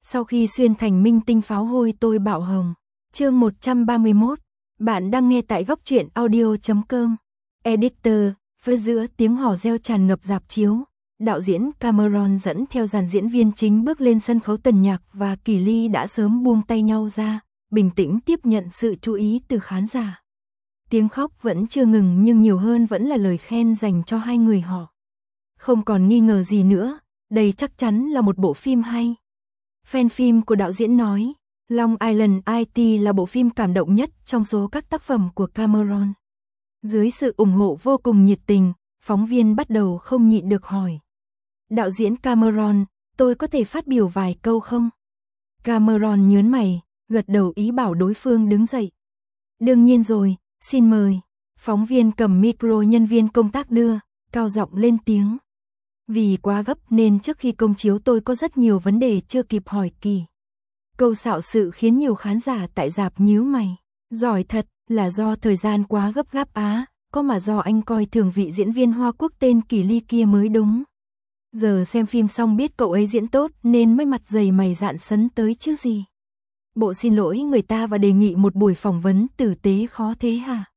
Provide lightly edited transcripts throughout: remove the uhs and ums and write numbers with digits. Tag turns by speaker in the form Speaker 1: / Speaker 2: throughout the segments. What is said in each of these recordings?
Speaker 1: Sau khi xuyên thành minh tinh pháo hôi tôi bạo hồng. Chương 131. Bạn đang nghe tại góc truyện audio.com. Editor, với giữa tiếng hò reo tràn ngập rạp chiếu, đạo diễn Cameron dẫn theo dàn diễn viên chính bước lên sân khấu. Tần Nhạc và Kỳ Ly đã sớm buông tay nhau ra, bình tĩnh tiếp nhận sự chú ý từ khán giả. Tiếng khóc vẫn chưa ngừng nhưng nhiều hơn vẫn là lời khen dành cho hai người họ. Không còn nghi ngờ gì nữa, đây chắc chắn là một bộ phim hay. Fan phim của đạo diễn nói, Long Island IT là bộ phim cảm động nhất trong số các tác phẩm của Cameron. Dưới sự ủng hộ vô cùng nhiệt tình, phóng viên bắt đầu không nhịn được hỏi. Đạo diễn Cameron, tôi có thể phát biểu vài câu không? Cameron nhớn mày, gật đầu ý bảo đối phương đứng dậy. Đương nhiên rồi, xin mời. Phóng viên cầm micro nhân viên công tác đưa, cao giọng lên tiếng. Vì quá gấp nên trước khi công chiếu tôi có rất nhiều vấn đề chưa kịp hỏi Kỳ. Câu xạo sự khiến nhiều khán giả tại rạp nhíu mày. Giỏi thật, là do thời gian quá gấp gáp á, có mà do anh coi thường vị diễn viên Hoa Quốc tên Kỳ Ly kia mới đúng. Giờ xem phim xong biết cậu ấy diễn tốt nên mới mặt dày mày dạn sấn tới chứ gì. Bộ xin lỗi người ta và đề nghị một buổi phỏng vấn tử tế khó thế hả?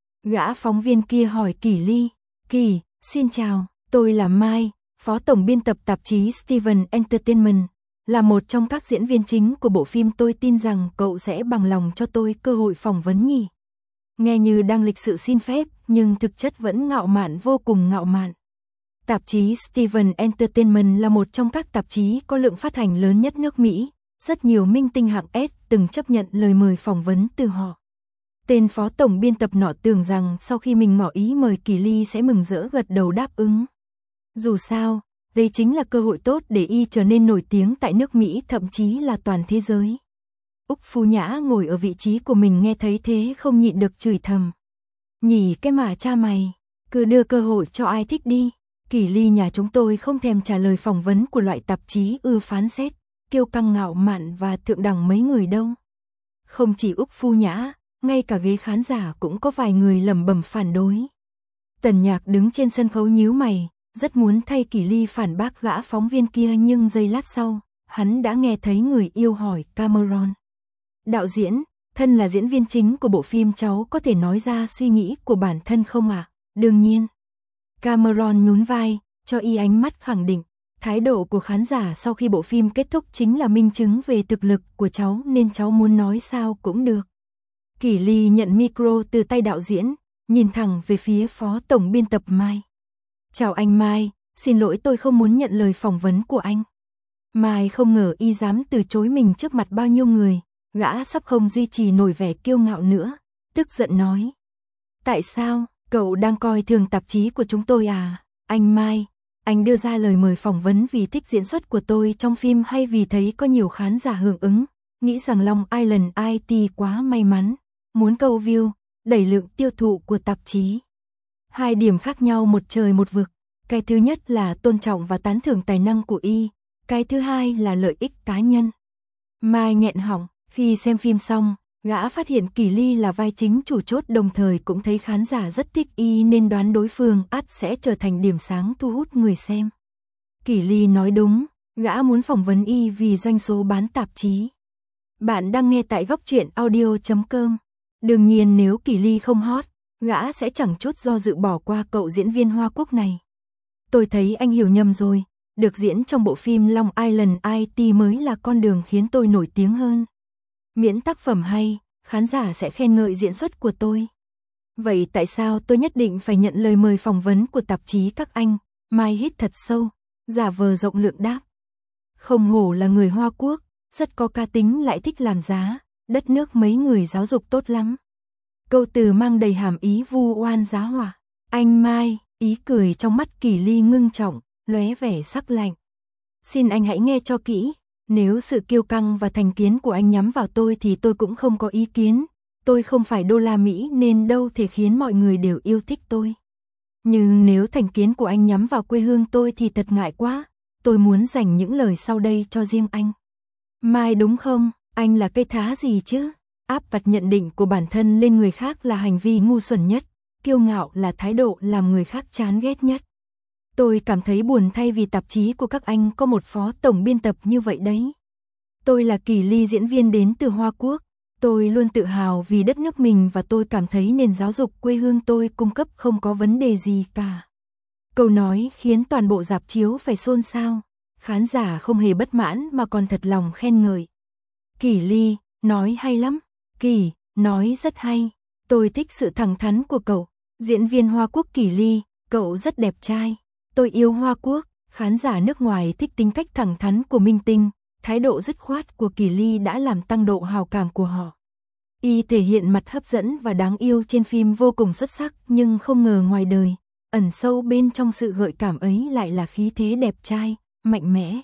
Speaker 1: Gã phóng viên kia hỏi Kỳ Ly. Kỳ, xin chào, tôi là Mai, phó tổng biên tập tạp chí Steven Entertainment, là một trong các diễn viên chính của bộ phim. Tôi tin rằng cậu sẽ bằng lòng cho tôi cơ hội phỏng vấn nhỉ? Nghe như đang lịch sự xin phép, nhưng thực chất vẫn ngạo mạn, vô cùng ngạo mạn. Tạp chí Steven Entertainment là một trong các tạp chí có lượng phát hành lớn nhất nước Mỹ. Rất nhiều minh tinh hạng S từng chấp nhận lời mời phỏng vấn từ họ. Tên phó tổng biên tập nọ tưởng rằng sau khi mình ngỏ ý mời Kỳ Ly sẽ mừng rỡ gật đầu đáp ứng. Dù sao, đây chính là cơ hội tốt để y trở nên nổi tiếng tại nước Mỹ, thậm chí là toàn thế giới. Úc Phú Nhã ngồi ở vị trí của mình nghe thấy thế không nhịn được chửi thầm. Nhỉ cái mà cha mày, cứ đưa cơ hội cho ai thích đi. Kỳ Ly nhà chúng tôi không thèm trả lời phỏng vấn của loại tạp chí ưa phán xét, kiêu căng ngạo mạn và thượng đẳng mấy người đâu. Không chỉ Úc Phú Nhã, ngay cả ghế khán giả cũng có vài người lẩm bẩm phản đối. Tần Nhạc đứng trên sân khấu nhíu mày, rất muốn thay Kỳ Ly phản bác gã phóng viên kia, nhưng giây lát sau, hắn đã nghe thấy người yêu hỏi Cameron. Đạo diễn, thân là diễn viên chính của bộ phim cháu có thể nói ra suy nghĩ của bản thân không ạ? Đương nhiên. Cameron nhún vai, cho y ánh mắt khẳng định. Thái độ của khán giả sau khi bộ phim kết thúc chính là minh chứng về thực lực của cháu nên cháu muốn nói sao cũng được. Kỳ Ly nhận micro từ tay đạo diễn, nhìn thẳng về phía phó tổng biên tập Mai. Chào anh Mai, xin lỗi tôi không muốn nhận lời phỏng vấn của anh. Mai không ngờ y dám từ chối mình trước mặt bao nhiêu người, gã sắp không duy trì nổi vẻ kiêu ngạo nữa, tức giận nói. Tại sao, cậu đang coi thường tạp chí của chúng tôi à? Anh Mai, anh đưa ra lời mời phỏng vấn vì thích diễn xuất của tôi trong phim hay vì thấy có nhiều khán giả hưởng ứng, nghĩ rằng Long Island IT quá may mắn, muốn câu view, đẩy lượng tiêu thụ của tạp chí. Hai điểm khác nhau một trời một vực, cái thứ nhất là tôn trọng và tán thưởng tài năng của y, cái thứ hai là lợi ích cá nhân. Mai nghẹn họng, khi xem phim xong, gã phát hiện Kỳ Ly là vai chính chủ chốt, đồng thời cũng thấy khán giả rất thích y nên đoán đối phương ắt sẽ trở thành điểm sáng thu hút người xem. Kỳ Ly nói đúng, gã muốn phỏng vấn y vì doanh số bán tạp chí. Bạn đang nghe tại góc truyện audio.com. Đương nhiên nếu Kỳ Ly không hot, gã sẽ chẳng chút do dự bỏ qua cậu diễn viên Hoa Quốc này. Tôi thấy anh hiểu nhầm rồi, được diễn trong bộ phim Long Island IT mới là con đường khiến tôi nổi tiếng hơn. Miễn tác phẩm hay, khán giả sẽ khen ngợi diễn xuất của tôi. Vậy tại sao tôi nhất định phải nhận lời mời phỏng vấn của tạp chí các anh? Mai hít thật sâu, giả vờ rộng lượng đáp. Không hổ là người Hoa Quốc, rất có cá tính lại thích làm giá, đất nước mấy người giáo dục tốt lắm. Câu từ mang đầy hàm ý vu oan giá họa. Anh Mai, ý cười trong mắt Kỳ Ly ngưng trọng, lóe vẻ sắc lạnh. Xin anh hãy nghe cho kỹ, nếu sự kiêu căng và thành kiến của anh nhắm vào tôi thì tôi cũng không có ý kiến. Tôi không phải đô la Mỹ nên đâu thể khiến mọi người đều yêu thích tôi. Nhưng nếu thành kiến của anh nhắm vào quê hương tôi thì thật ngại quá. Tôi muốn dành những lời sau đây cho riêng anh. Mai đúng không, anh là cây thá gì chứ? Áp đặt nhận định của bản thân lên người khác là hành vi ngu xuẩn nhất, kiêu ngạo là thái độ làm người khác chán ghét nhất. Tôi cảm thấy buồn thay vì tạp chí của các anh có một phó tổng biên tập như vậy đấy. Tôi là Kỳ Ly, diễn viên đến từ Hoa Quốc. Tôi luôn tự hào vì đất nước mình và tôi cảm thấy nền giáo dục quê hương tôi cung cấp không có vấn đề gì cả. Câu nói khiến toàn bộ rạp chiếu phải xôn xao. Khán giả không hề bất mãn mà còn thật lòng khen ngợi. Kỳ Ly, nói hay lắm. Kỳ, nói rất hay. Tôi thích sự thẳng thắn của cậu. Diễn viên Hoa Quốc Kỳ Ly, cậu rất đẹp trai. Tôi yêu Hoa Quốc. Khán giả nước ngoài thích tính cách thẳng thắn của minh tinh. Thái độ dứt khoát của Kỳ Ly đã làm tăng độ hào cảm của họ. Y thể hiện mặt hấp dẫn và đáng yêu trên phim vô cùng xuất sắc, nhưng không ngờ ngoài đời, ẩn sâu bên trong sự gợi cảm ấy lại là khí thế đẹp trai, mạnh mẽ.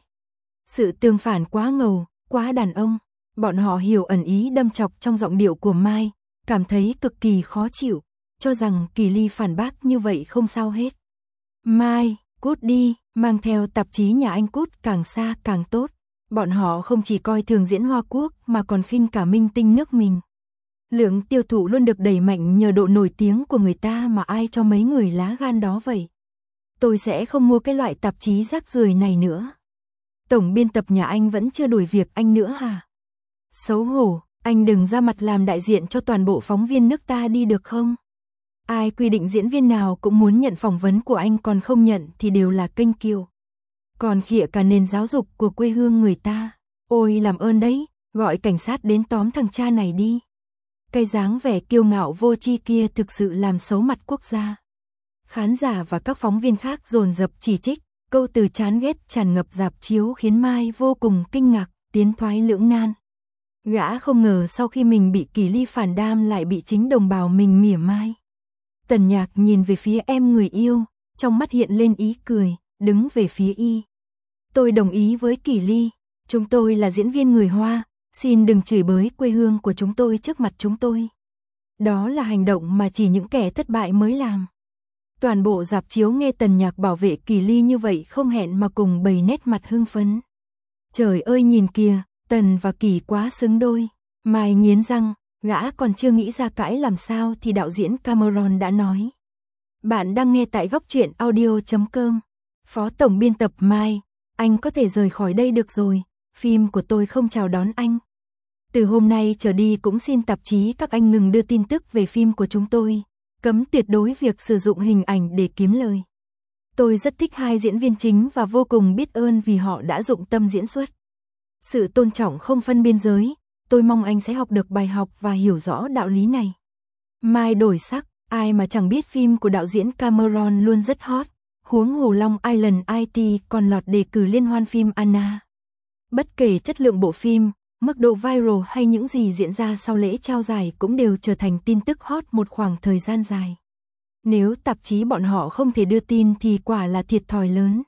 Speaker 1: Sự tương phản quá ngầu, quá đàn ông. Bọn họ hiểu ẩn ý đâm chọc trong giọng điệu của Mai, cảm thấy cực kỳ khó chịu, cho rằng Kỳ Ly phản bác như vậy không sao hết. Mai, cút đi, mang theo tạp chí nhà anh cút càng xa càng tốt. Bọn họ không chỉ coi thường diễn Hoa Quốc mà còn khinh cả minh tinh nước mình. Lượng tiêu thụ luôn được đẩy mạnh nhờ độ nổi tiếng của người ta mà ai cho mấy người lá gan đó vậy. Tôi sẽ không mua cái loại tạp chí rác rưởi này nữa. Tổng biên tập nhà anh vẫn chưa đuổi việc anh nữa hả? Xấu hổ, anh đừng ra mặt làm đại diện cho toàn bộ phóng viên nước ta đi được không? Ai quy định diễn viên nào cũng muốn nhận phỏng vấn của anh, còn không nhận thì đều là kênh kiều. Còn khịa cả nền giáo dục của quê hương người ta. Ôi làm ơn đấy, gọi cảnh sát đến tóm thằng cha này đi. Cái dáng vẻ kiêu ngạo vô tri kia thực sự làm xấu mặt quốc gia. Khán giả và các phóng viên khác dồn dập chỉ trích, câu từ chán ghét tràn ngập rạp chiếu khiến Mai vô cùng kinh ngạc, tiến thoái lưỡng nan. Gã không ngờ sau khi mình bị Kỳ Ly phản đam lại bị chính đồng bào mình mỉa mai. Tần Nhạc nhìn về phía em người yêu, trong mắt hiện lên ý cười, đứng về phía y. Tôi đồng ý với Kỳ Ly, chúng tôi là diễn viên người Hoa, xin đừng chửi bới quê hương của chúng tôi trước mặt chúng tôi. Đó là hành động mà chỉ những kẻ thất bại mới làm. Toàn bộ rạp chiếu nghe Tần Nhạc bảo vệ Kỳ Ly như vậy không hẹn mà cùng bày nét mặt hưng phấn. Trời ơi nhìn kìa, Tần và Kỳ quá xứng đôi. Mai nghiến răng, gã còn chưa nghĩ ra cãi làm sao thì đạo diễn Cameron đã nói. Bạn đang nghe tại góc truyện audio.com. Phó tổng biên tập Mai, anh có thể rời khỏi đây được rồi, phim của tôi không chào đón anh. Từ hôm nay trở đi cũng xin tạp chí các anh ngừng đưa tin tức về phim của chúng tôi, cấm tuyệt đối việc sử dụng hình ảnh để kiếm lời. Tôi rất thích hai diễn viên chính và vô cùng biết ơn vì họ đã dụng tâm diễn xuất. Sự tôn trọng không phân biên giới, tôi mong anh sẽ học được bài học và hiểu rõ đạo lý này. Mai đổi sắc, ai mà chẳng biết phim của đạo diễn Cameron luôn rất hot, huống hồ Long Island IT còn lọt đề cử liên hoan phim Anna. Bất kể chất lượng bộ phim, mức độ viral hay những gì diễn ra sau lễ trao giải cũng đều trở thành tin tức hot một khoảng thời gian dài. Nếu tạp chí bọn họ không thể đưa tin thì quả là thiệt thòi lớn.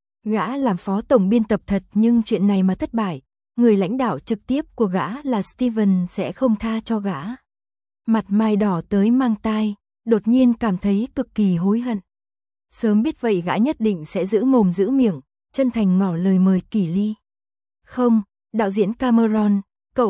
Speaker 1: Gã làm phó tổng biên tập thật nhưng chuyện này mà thất bại, người lãnh đạo trực tiếp của gã là Steven sẽ không tha cho gã. Mặt Mai đỏ tới mang tai, đột nhiên cảm thấy cực kỳ hối hận. Sớm biết vậy gã nhất định sẽ giữ mồm giữ miệng, chân thành ngỏ lời mời Kỳ Ly. Không, đạo diễn Cameron,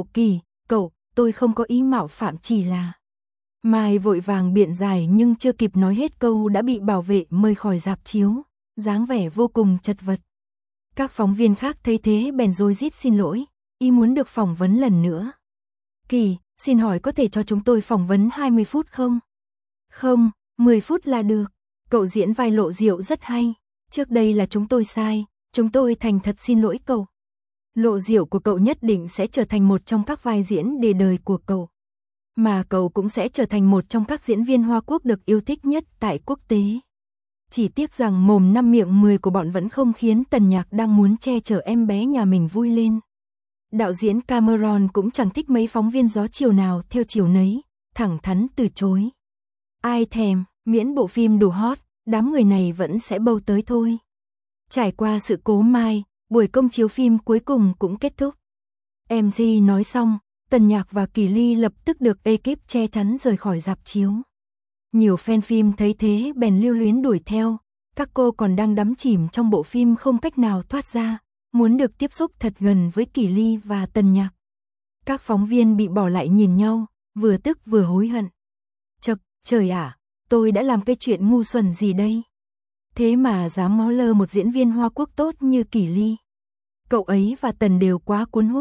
Speaker 1: cậu, tôi không có ý mạo phạm, chỉ là... Mai vội vàng biện giải nhưng chưa kịp nói hết câu đã bị bảo vệ mời khỏi rạp chiếu, dáng vẻ vô cùng chật vật. Các phóng viên khác thấy thế bèn rối rít xin lỗi, y muốn được phỏng vấn lần nữa. Kỳ, xin hỏi có thể cho chúng tôi phỏng vấn 20 phút không? Không, 10 phút là được. Cậu diễn vai Lộ Diệu rất hay. Trước đây là chúng tôi sai, chúng tôi thành thật xin lỗi cậu. Lộ Diệu của cậu nhất định sẽ trở thành một trong các vai diễn để đời của cậu. Mà cậu cũng sẽ trở thành một trong các diễn viên Hoa Quốc được yêu thích nhất tại quốc tế. Chỉ tiếc rằng mồm 5 miệng 10 của bọn vẫn không khiến Tần Nhạc đang muốn che chở em bé nhà mình vui lên. Đạo diễn Cameron cũng chẳng thích mấy phóng viên gió chiều nào theo chiều nấy, thẳng thắn từ chối. Ai thèm, miễn bộ phim đủ hot, đám người này vẫn sẽ bầu tới thôi. Trải qua sự cố Mai, buổi công chiếu phim cuối cùng cũng kết thúc. MC nói xong, Tần Nhạc và Kỳ Ly lập tức được ekip che chắn rời khỏi rạp chiếu. Nhiều fan phim thấy thế bèn lưu luyến đuổi theo, các cô còn đang đắm chìm trong bộ phim không cách nào thoát ra, muốn được tiếp xúc thật gần với Kỳ Ly và Tần Nhạc. Các phóng viên bị bỏ lại nhìn nhau, vừa tức vừa hối hận. Chậc, trời ạ, tôi đã làm cái chuyện ngu xuẩn gì đây? Thế mà dám ngó lơ một diễn viên Hoa Quốc tốt như Kỳ Ly. Cậu ấy và Tần đều quá cuốn hút,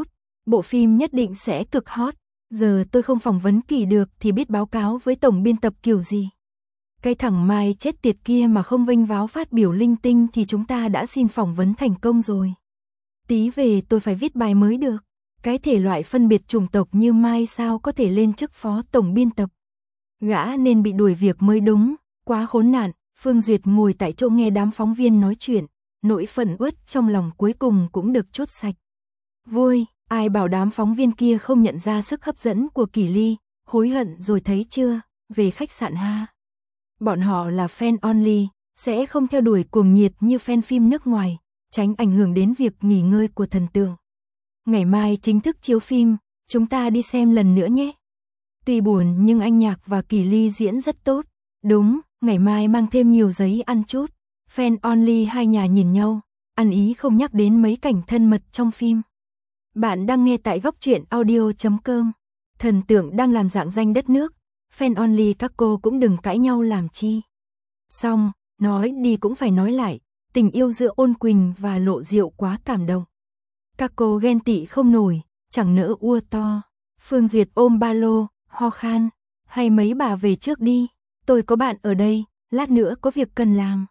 Speaker 1: bộ phim nhất định sẽ cực hot. Giờ tôi không phỏng vấn Kỳ được thì biết báo cáo với tổng biên tập kiểu gì. Cái thằng Mai chết tiệt kia mà không vênh váo phát biểu linh tinh thì chúng ta đã xin phỏng vấn thành công rồi. Tí về tôi phải viết bài mới được. Cái thể loại phân biệt chủng tộc như Mai sao có thể lên chức phó tổng biên tập. Gã nên bị đuổi việc mới đúng, quá khốn nạn. Phương Duyệt ngồi tại chỗ nghe đám phóng viên nói chuyện, nỗi phẫn uất trong lòng cuối cùng cũng được trút sạch. Vui, ai bảo đám phóng viên kia không nhận ra sức hấp dẫn của Kỳ Ly, hối hận rồi thấy chưa, về khách sạn ha. Bọn họ là fan only, sẽ không theo đuổi cuồng nhiệt như fan phim nước ngoài, tránh ảnh hưởng đến việc nghỉ ngơi của thần tượng. Ngày mai chính thức chiếu phim, chúng ta đi xem lần nữa nhé. Tuy buồn nhưng anh Nhạc và Kỳ Ly diễn rất tốt. Đúng, ngày mai mang thêm nhiều giấy ăn chút. Fan only hai nhà nhìn nhau, ăn ý không nhắc đến mấy cảnh thân mật trong phim. Bạn đang nghe tại góc truyện audio.com. Thần tượng đang làm rạng danh đất nước. Fan only các cô cũng đừng cãi nhau làm chi. Xong, nói đi cũng phải nói lại. Tình yêu giữa Ôn Quỳnh và Lộ Diệu quá cảm động. Các cô ghen tị không nổi, chẳng nỡ ua to. Phương Duyệt ôm ba lô, ho khan. Hay mấy bà về trước đi, tôi có bạn ở đây, lát nữa có việc cần làm.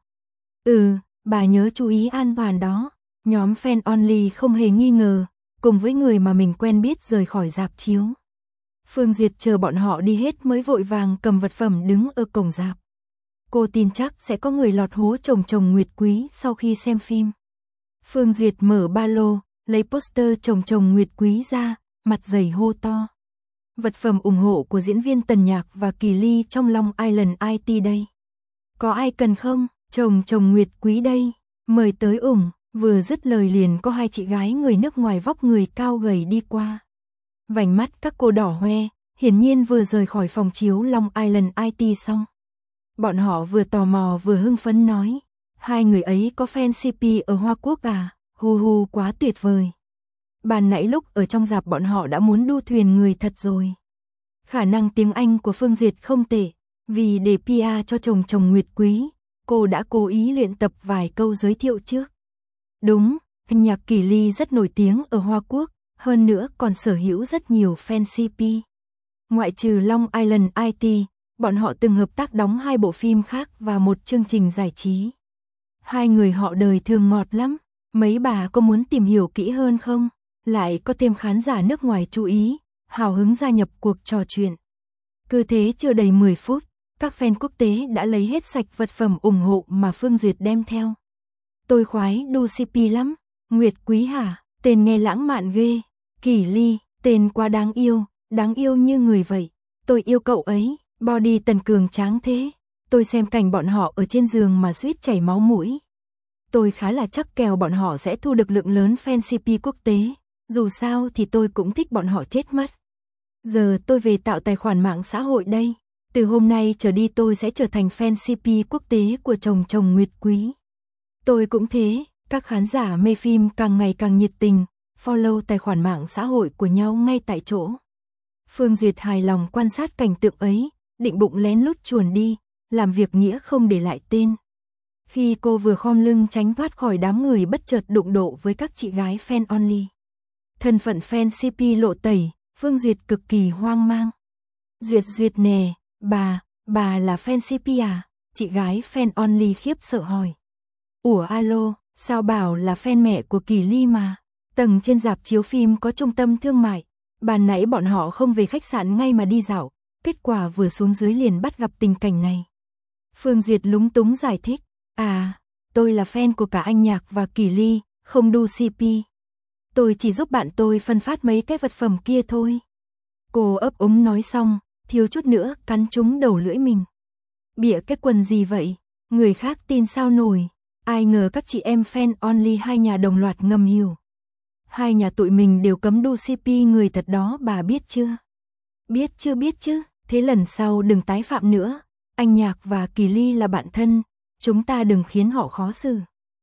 Speaker 1: Bà nhớ chú ý an toàn đó. Nhóm fan only không hề nghi ngờ, cùng với người mà mình quen biết rời khỏi rạp chiếu. Phương Duyệt chờ bọn họ đi hết mới vội vàng cầm vật phẩm đứng ở cổng rạp. Cô tin chắc sẽ có người lọt hố chồng Nguyệt Quý sau khi xem phim. Phương Duyệt mở ba lô, lấy poster chồng Nguyệt Quý ra, mặt dày hô to. Vật phẩm ủng hộ của diễn viên Tần Nhạc và Kỳ Ly trong Long Island IT đây. Có ai cần không? Chồng Nguyệt Quý đây, mời tới ủng. Vừa dứt lời liền có hai chị gái người nước ngoài vóc người cao gầy đi qua. Vành mắt các cô đỏ hoe, hiển nhiên vừa rời khỏi phòng chiếu Long Island IT xong. Bọn họ vừa tò mò vừa hưng phấn nói, hai người ấy có fan CP ở Hoa Quốc à, hu quá tuyệt vời. Ban nãy lúc ở trong rạp bọn họ đã muốn đu thuyền người thật rồi. Khả năng tiếng Anh của Phương Duyệt không tệ, vì để PR cho chồng Nguyệt Quý, cô đã cố ý luyện tập vài câu giới thiệu trước. Đúng, anh Nhạc Kỳ Ly rất nổi tiếng ở Hoa Quốc, hơn nữa còn sở hữu rất nhiều fan CP. Ngoại trừ Long Island IT, bọn họ từng hợp tác đóng 2 bộ phim khác và một chương trình giải trí. Hai người họ đời thường ngọt lắm, mấy bà có muốn tìm hiểu kỹ hơn không? Lại có thêm khán giả nước ngoài chú ý, hào hứng gia nhập cuộc trò chuyện. Cứ thế chưa đầy 10 phút, các fan quốc tế đã lấy hết sạch vật phẩm ủng hộ mà Phương Duyệt đem theo. Tôi khoái đu CP lắm. Nguyệt Quý hả? Tên nghe lãng mạn ghê. Kỳ Ly, tên quá đáng yêu như người vậy. Tôi yêu cậu ấy, body Tần cường tráng thế. Tôi xem cảnh bọn họ ở trên giường mà suýt chảy máu mũi. Tôi khá là chắc kèo bọn họ sẽ thu được lượng lớn fan CP quốc tế. Dù sao thì tôi cũng thích bọn họ chết mất. Giờ tôi về tạo tài khoản mạng xã hội đây. Từ hôm nay trở đi tôi sẽ trở thành fan CP quốc tế của chồng Nguyệt Quý. Tôi cũng thế, các khán giả mê phim càng ngày càng nhiệt tình, follow tài khoản mạng xã hội của nhau ngay tại chỗ. Phương Duyệt hài lòng quan sát cảnh tượng ấy, định bụng lén lút chuồn đi, làm việc nghĩa không để lại tên. Khi cô vừa khom lưng tránh thoát khỏi đám người bất chợt đụng độ với các chị gái fan only. Thân phận fan CP lộ tẩy, Phương Duyệt cực kỳ hoang mang. Duyệt nè, bà là fan CP à? Chị gái fan only khiếp sợ hỏi. Ủa alo, sao bảo là fan mẹ của Kỳ Ly mà? Tầng trên rạp chiếu phim có trung tâm thương mại. Ban nãy bọn họ không về khách sạn ngay mà đi dạo. Kết quả vừa xuống dưới liền bắt gặp tình cảnh này. Phương Duyệt lúng túng giải thích. À, tôi là fan của cả anh Nhạc và Kỳ Ly, không đu CP. Tôi chỉ giúp bạn tôi phân phát mấy cái vật phẩm kia thôi. Cô ấp úng nói xong, thiếu chút nữa cắn trúng đầu lưỡi mình. Bịa cái quần gì vậy? Người khác tin sao nổi. Ai ngờ các chị em fan only hai nhà đồng loạt ngầm hiểu. Hai nhà tụi mình đều cấm đu CP người thật đó bà biết chưa? Biết chứ, thế lần sau đừng tái phạm nữa. Anh Nhạc và Kỳ Ly là bạn thân, chúng ta đừng khiến họ khó xử.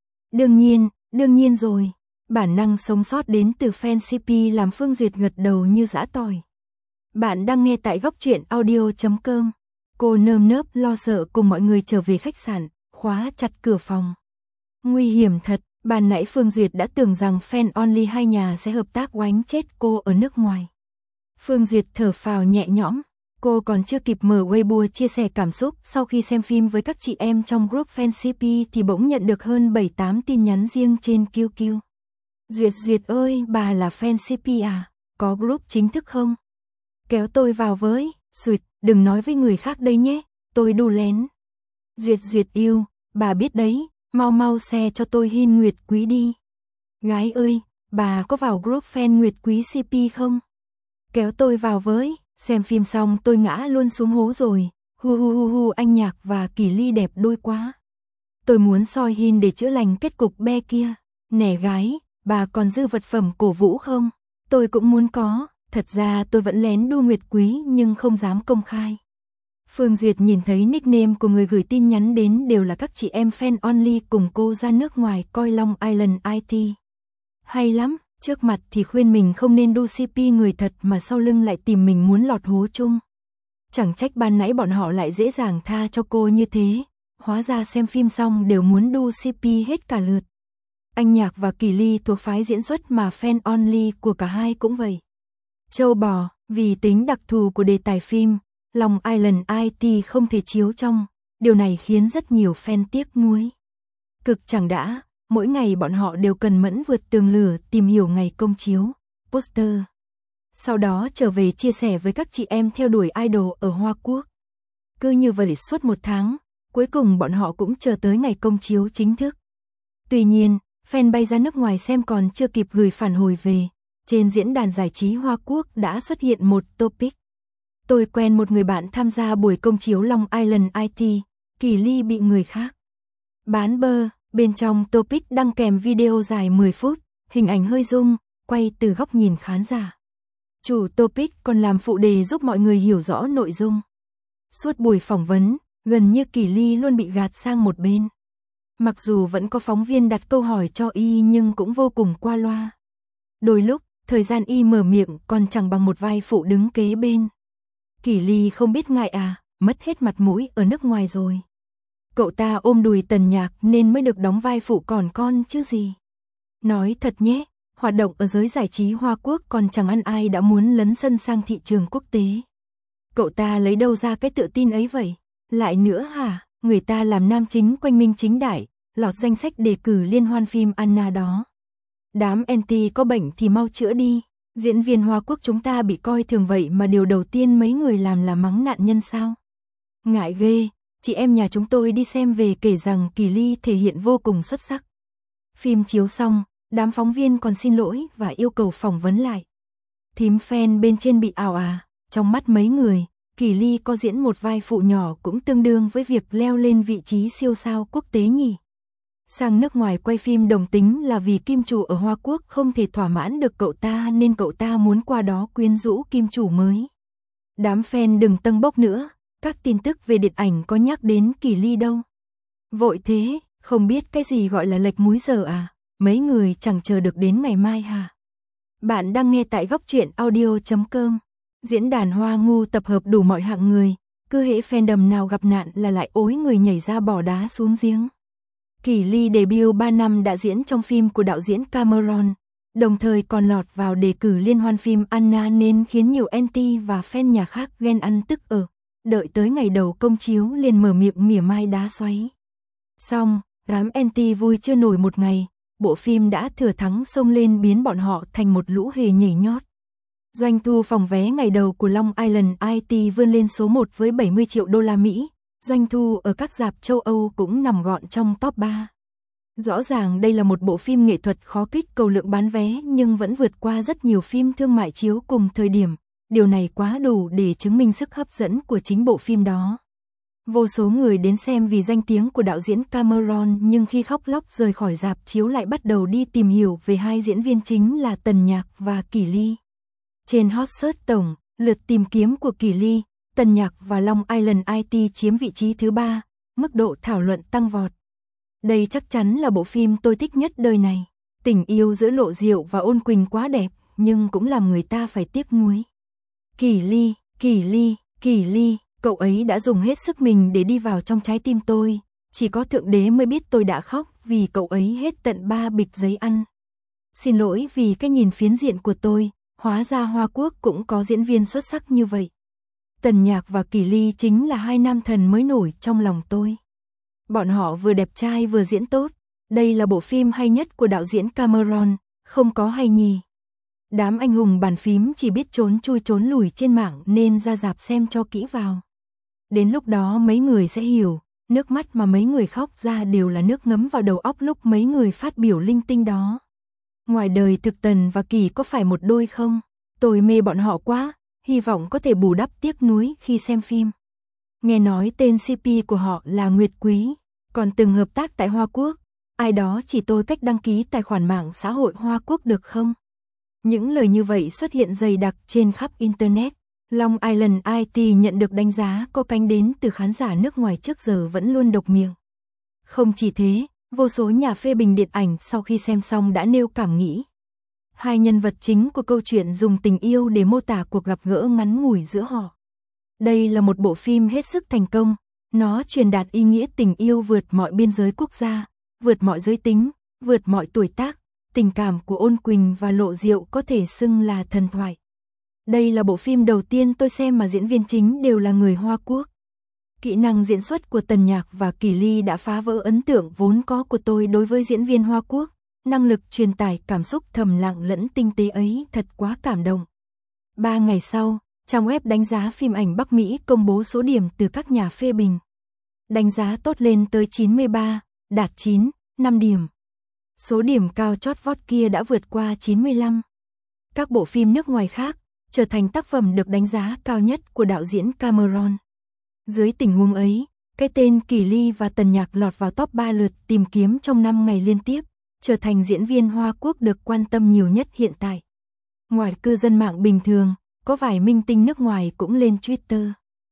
Speaker 1: Đương nhiên rồi. Bản năng sống sót đến từ fan CP làm Phương Duyệt gật đầu như giã tỏi. Bạn đang nghe tại góc truyện audio.com. Cô nơm nớp lo sợ cùng mọi người trở về khách sạn, khóa chặt cửa phòng. Nguy hiểm thật, Ban nãy Phương Duyệt đã tưởng rằng Fan Only hai nhà sẽ hợp tác oánh chết cô ở nước ngoài. Phương Duyệt thở phào nhẹ nhõm, cô còn chưa kịp mở Weibo chia sẻ cảm xúc sau khi xem phim với các chị em trong group fan CP thì bỗng nhận được hơn 7-8 tin nhắn riêng trên QQ. Duyệt ơi, bà là fan CP à? Có group chính thức không? Kéo tôi vào với, Duyệt, đừng nói với người khác đây nhé, tôi đù lén. Duyệt yêu, bà biết đấy, mau share cho tôi Hin Nguyệt Quý đi. Gái ơi, bà có vào group fan Nguyệt Quý CP không? Kéo tôi vào với, xem phim xong tôi ngã luôn xuống hố rồi, hu anh Nhạc và Kỳ Ly đẹp đôi quá. Tôi muốn soi Hin để chữa lành kết cục be kia. Nè gái, bà còn dư vật phẩm cổ vũ không? Tôi cũng muốn có, thật ra tôi vẫn lén đu Nguyệt Quý nhưng không dám công khai. Phương Duyệt nhìn thấy nickname của người gửi tin nhắn đến đều là các chị em fan only cùng cô ra nước ngoài coi Long Island IT. Hay lắm, trước mặt thì khuyên mình không nên đu CP người thật mà sau lưng lại tìm mình muốn lọt hố chung. Chẳng trách ban nãy bọn họ lại dễ dàng tha cho cô như thế, hóa ra xem phim xong đều muốn đu CP hết cả lượt. Anh Nhạc và Kỳ Ly thuộc phái diễn xuất mà fan only của cả hai cũng vậy. Châu bò, vì tính đặc thù của đề tài phim, Long Island IT không thể chiếu trong, điều này khiến rất nhiều fan tiếc nuối. Cực chẳng đã, mỗi ngày bọn họ đều cần mẫn vượt tường lửa tìm hiểu ngày công chiếu, poster. Sau đó trở về chia sẻ với các chị em theo đuổi idol ở Hoa Quốc. Cứ như vậy suốt một tháng, cuối cùng bọn họ cũng chờ tới ngày công chiếu chính thức. Tuy nhiên, fan bay ra nước ngoài xem còn chưa kịp gửi phản hồi về, trên diễn đàn giải trí Hoa Quốc đã xuất hiện một topic. Tôi quen một người bạn tham gia buổi công chiếu Long Island IT, Kỳ Ly bị người khác bán bơ, bên trong topic đăng kèm video dài 10 phút, hình ảnh hơi rung, quay từ góc nhìn khán giả. Chủ topic còn làm phụ đề giúp mọi người hiểu rõ nội dung. Suốt buổi phỏng vấn, gần như Kỳ Ly luôn bị gạt sang một bên. Mặc dù vẫn có phóng viên đặt câu hỏi cho y nhưng cũng vô cùng qua loa. Đôi lúc, thời gian y mở miệng còn chẳng bằng một vai phụ đứng kế bên. Kỳ Ly không biết ngại à, mất hết mặt mũi ở nước ngoài rồi. Cậu ta ôm đùi Tần Nhạc nên mới được đóng vai phụ còn con chứ gì. Nói thật nhé, hoạt động ở giới giải trí Hoa Quốc còn chẳng ăn ai đã muốn lấn sân sang thị trường quốc tế. Cậu ta lấy đâu ra cái tự tin ấy vậy? Lại nữa hả, người ta làm nam chính quanh minh chính đại, lọt danh sách đề cử liên hoan phim Anna đó. Đám anti có bệnh thì mau chữa đi. Diễn viên Hoa Quốc chúng ta bị coi thường vậy mà điều đầu tiên mấy người làm là mắng nạn nhân sao? Ngại ghê, chị em nhà chúng tôi đi xem về kể rằng Kỳ Ly thể hiện vô cùng xuất sắc. Phim chiếu xong, đám phóng viên còn xin lỗi và yêu cầu phỏng vấn lại. Thím fan bên trên bị ảo à, trong mắt mấy người, Kỳ Ly có diễn một vai phụ nhỏ cũng tương đương với việc leo lên vị trí siêu sao quốc tế nhỉ. Sang nước ngoài quay phim đồng tính là vì kim chủ ở Hoa Quốc không thể thỏa mãn được cậu ta nên cậu ta muốn qua đó quyến rũ kim chủ mới. Đám fan đừng tâng bốc nữa, các tin tức về điện ảnh có nhắc đến Kỳ Ly đâu. Vội thế, không biết cái gì gọi là lệch múi giờ à, mấy người chẳng chờ được đến ngày mai hả? Bạn đang nghe tại góc truyện audio.com, diễn đàn Hoa Ngu tập hợp đủ mọi hạng người, cứ hễ fandom nào gặp nạn là lại ối người nhảy ra bỏ đá xuống giếng. Kỳ Ly debut 3 năm đã diễn trong phim của đạo diễn Cameron, đồng thời còn lọt vào đề cử liên hoan phim Anna nên khiến nhiều anti và fan nhà khác ghen ăn tức ở. Đợi tới ngày đầu công chiếu liền mở miệng mỉa mai đá xoáy. Xong, đám anti vui chưa nổi một ngày, bộ phim đã thừa thắng xông lên biến bọn họ thành một lũ hề nhảy nhót. Doanh thu phòng vé ngày đầu của Long Island IT vươn lên số 1 với 70 triệu đô la Mỹ. Doanh thu ở các rạp châu Âu cũng nằm gọn trong top 3. Rõ ràng đây là một bộ phim nghệ thuật khó kích cầu lượng bán vé nhưng vẫn vượt qua rất nhiều phim thương mại chiếu cùng thời điểm. Điều này quá đủ để chứng minh sức hấp dẫn của chính bộ phim đó. Vô số người đến xem vì danh tiếng của đạo diễn Cameron nhưng khi khóc lóc rời khỏi rạp chiếu lại bắt đầu đi tìm hiểu về hai diễn viên chính là Tần Nhạc và Kỳ Ly. Trên hot search tổng, lượt tìm kiếm của Kỳ Ly, Tần Nhạc và Long Island IT chiếm vị trí thứ 3, mức độ thảo luận tăng vọt. Đây chắc chắn là bộ phim tôi thích nhất đời này. Tình yêu giữa Lộ Diệu và Ôn Quỳnh quá đẹp, nhưng cũng làm người ta phải tiếc nuối. Kỳ Ly, cậu ấy đã dùng hết sức mình để đi vào trong trái tim tôi, Chỉ có Thượng Đế mới biết tôi đã khóc vì cậu ấy hết tận 3 bịch giấy ăn. Xin lỗi vì cái nhìn phiến diện của tôi, hóa ra Hoa Quốc cũng có diễn viên xuất sắc như vậy. Tần Nhạc và Kỳ Ly chính là hai nam thần mới nổi trong lòng tôi. Bọn họ vừa đẹp trai vừa diễn tốt. Đây là bộ phim hay nhất của đạo diễn Cameron, không có hay nhì. Đám anh hùng bàn phím chỉ biết trốn chui trốn lùi trên mạng nên ra rạp xem cho kỹ vào. Đến lúc đó mấy người sẽ hiểu, nước mắt mà mấy người khóc ra đều là nước ngấm vào đầu óc lúc mấy người phát biểu linh tinh đó. Ngoài đời thực Tần và Kỳ có phải một đôi không? Tôi mê bọn họ quá, hy vọng có thể bù đắp tiếc nuối khi xem phim. Nghe nói tên CP của họ là Nguyệt Quý, còn từng hợp tác tại Hoa Quốc. Ai đó chỉ tôi cách đăng ký tài khoản mạng xã hội Hoa Quốc được không? Những lời như vậy xuất hiện dày đặc trên khắp Internet. Long Island IT nhận được đánh giá có cánh đến từ khán giả nước ngoài trước giờ vẫn luôn độc miệng. Không chỉ thế, vô số nhà phê bình điện ảnh sau khi xem xong đã nêu cảm nghĩ. Hai nhân vật chính của câu chuyện dùng tình yêu để mô tả cuộc gặp gỡ ngắn ngủi giữa họ. Đây là một bộ phim hết sức thành công, nó truyền đạt ý nghĩa tình yêu vượt mọi biên giới quốc gia, vượt mọi giới tính, vượt mọi tuổi tác, tình cảm của Ôn Quỳnh và Lộ Diệu có thể xưng là thần thoại. Đây là bộ phim đầu tiên tôi xem mà diễn viên chính đều là người Hoa Quốc. Kỹ năng diễn xuất của Tần Nhạc và Kỳ Ly đã phá vỡ ấn tượng vốn có của tôi đối với diễn viên Hoa Quốc. Năng lực truyền tải cảm xúc thầm lặng lẫn tinh tế ấy thật quá cảm động. 3 ngày sau, trang web đánh giá phim ảnh Bắc Mỹ công bố số điểm từ các nhà phê bình. Đánh giá tốt lên tới 93, đạt 9, 5 điểm. Số điểm cao chót vót kia đã vượt qua 95. Các bộ phim nước ngoài khác trở thành tác phẩm được đánh giá cao nhất của đạo diễn Cameron. Dưới tình huống ấy, cái tên Kỳ Ly và Tần Nhạc lọt vào top 3 lượt tìm kiếm trong 5 ngày liên tiếp, trở thành diễn viên Hoa Quốc được quan tâm nhiều nhất hiện tại. Ngoài cư dân mạng bình thường, có vài minh tinh nước ngoài cũng lên Twitter.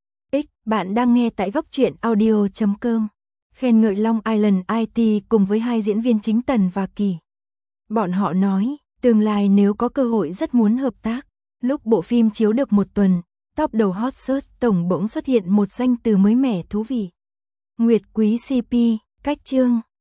Speaker 1: Bạn đang nghe tại góc truyện audio.com. Khen ngợi Long Island IT cùng với hai diễn viên chính Tần và Kỳ. Bọn họ nói, tương lai nếu có cơ hội rất muốn hợp tác. Lúc bộ phim chiếu được một tuần, top đầu hot search tổng bỗng xuất hiện một danh từ mới mẻ thú vị. Nguyệt Quý CP, cách chương.